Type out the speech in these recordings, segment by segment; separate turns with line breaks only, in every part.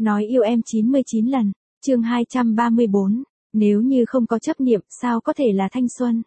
Nói yêu em 99 lần. Chương 234. Nếu như không có chấp niệm, sao có thể là thanh xuân?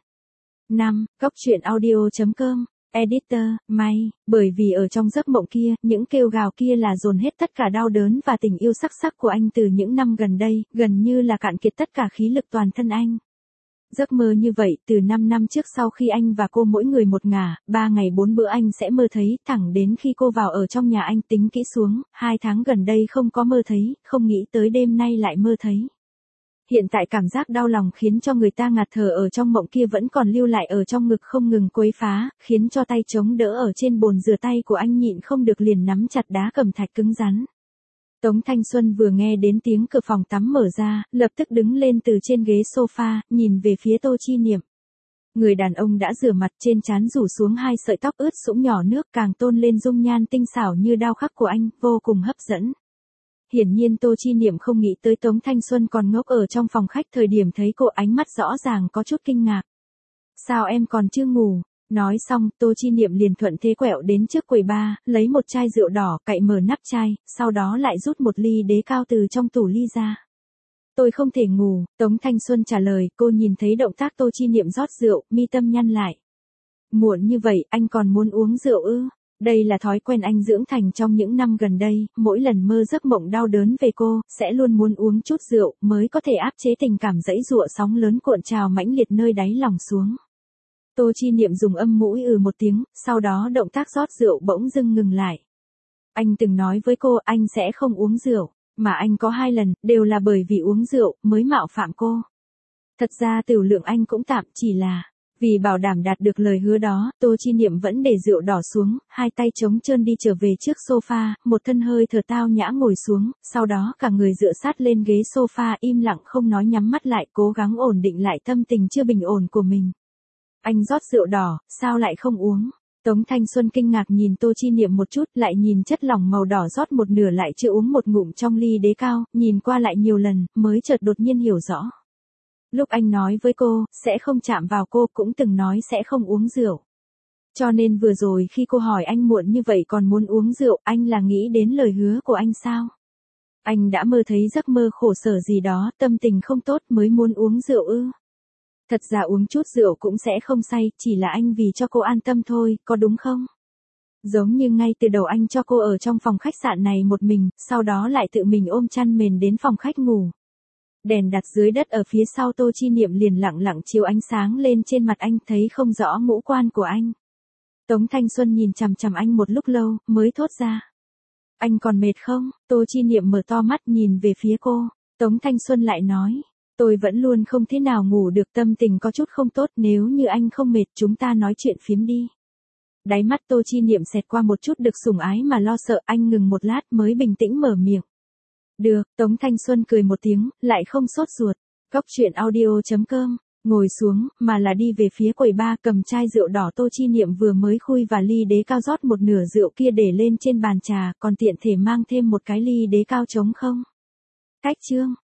5. Góc truyện audio.com. Editor, may, bởi vì ở trong giấc mộng kia, những kêu gào kia là dồn hết tất cả đau đớn và tình yêu sắc sắc của anh từ những năm gần đây, gần như là cạn kiệt tất cả khí lực toàn thân anh. Giấc mơ như vậy, từ 5 năm trước sau khi anh và cô mỗi người một ngả, 3 ngày 4 bữa anh sẽ mơ thấy, thẳng đến khi cô vào ở trong nhà anh tính kỹ xuống, 2 tháng gần đây không có mơ thấy, không nghĩ tới đêm nay lại mơ thấy. Hiện tại cảm giác đau lòng khiến cho người ta ngạt thở ở trong mộng kia vẫn còn lưu lại ở trong ngực không ngừng quấy phá, khiến cho tay chống đỡ ở trên bồn rửa tay của anh nhịn không được liền nắm chặt đá cẩm thạch cứng rắn. Tống Thanh Xuân vừa nghe đến tiếng cửa phòng tắm mở ra, lập tức đứng lên từ trên ghế sofa, nhìn về phía Tô Chi Niệm. Người đàn ông đã rửa mặt, trên trán rủ xuống 2 sợi tóc ướt sũng nhỏ nước, càng tôn lên dung nhan tinh xảo như đao khắc của anh, vô cùng hấp dẫn. Hiển nhiên Tô Chi Niệm không nghĩ tới Tống Thanh Xuân còn ngốc ở trong phòng khách, thời điểm thấy cô ánh mắt rõ ràng có chút kinh ngạc. Sao em còn chưa ngủ? Nói xong, Tô Chi Niệm liền thuận thế quẹo đến trước quầy bar, lấy một chai rượu đỏ, cậy mở nắp chai, sau đó lại rút một ly đế cao từ trong tủ ly ra. Tôi không thể ngủ, Tống Thanh Xuân trả lời, cô nhìn thấy động tác Tô Chi Niệm rót rượu, mi tâm nhăn lại. Muộn như vậy, anh còn muốn uống rượu ư? Đây là thói quen anh dưỡng thành trong những năm gần đây, mỗi lần mơ giấc mộng đau đớn về cô, sẽ luôn muốn uống chút rượu, mới có thể áp chế tình cảm giãy giụa sóng lớn cuộn trào mãnh liệt nơi đáy lòng xuống. Tô Chi Niệm dùng âm mũi một tiếng, sau đó động tác rót rượu bỗng dưng ngừng lại. Anh từng nói với cô anh sẽ không uống rượu, mà anh có 2 lần, đều là bởi vì uống rượu, mới mạo phạm cô. Thật ra tửu lượng anh cũng tạm, chỉ là vì bảo đảm đạt được lời hứa đó, Tô Chi Niệm vẫn để rượu đỏ xuống, 2 tay trống trơn đi trở về trước sofa, một thân hơi thở tao nhã ngồi xuống, sau đó cả người dựa sát lên ghế sofa im lặng không nói, nhắm mắt lại cố gắng ổn định lại tâm tình chưa bình ổn của mình. Anh rót rượu đỏ, sao lại không uống? Tống Thanh Xuân kinh ngạc nhìn Tô Chi Niệm một chút, lại nhìn chất lỏng màu đỏ rót một nửa lại chưa uống một ngụm trong ly đế cao, nhìn qua lại nhiều lần, mới chợt đột nhiên hiểu rõ. Lúc anh nói với cô, sẽ không chạm vào cô, cũng từng nói sẽ không uống rượu. Cho nên vừa rồi khi cô hỏi anh muộn như vậy còn muốn uống rượu, anh là nghĩ đến lời hứa của anh sao? Anh đã mơ thấy giấc mơ khổ sở gì đó, tâm tình không tốt mới muốn uống rượu ư? Thật ra uống chút rượu cũng sẽ không say, chỉ là anh vì cho cô an tâm thôi, có đúng không? Giống như ngay từ đầu anh cho cô ở trong phòng khách sạn này một mình, sau đó lại tự mình ôm chăn mền đến phòng khách ngủ. Đèn đặt dưới đất ở phía sau Tô Chi Niệm liền lặng lặng chiếu ánh sáng lên trên mặt anh, thấy không rõ ngũ quan của anh. Tống Thanh Xuân nhìn chằm chằm anh một lúc lâu, mới thốt ra. Anh còn mệt không? Tô Chi Niệm mở to mắt nhìn về phía cô. Tống Thanh Xuân lại nói. Tôi vẫn luôn không thế nào ngủ được, tâm tình có chút không tốt, nếu như anh không mệt chúng ta nói chuyện phiếm đi. Đáy mắt Tô Chi Niệm xẹt qua một chút được sủng ái mà lo sợ, anh ngừng một lát mới bình tĩnh mở miệng. Được, Tống Thanh Xuân cười một tiếng, lại không sốt ruột. Góc truyện audio.com, ngồi xuống, mà là đi về phía quầy bar cầm chai rượu đỏ Tô Chi Niệm vừa mới khui và ly đế cao rót một nửa rượu kia để lên trên bàn trà, còn tiện thể mang thêm một cái ly đế cao trống không. Cách chương.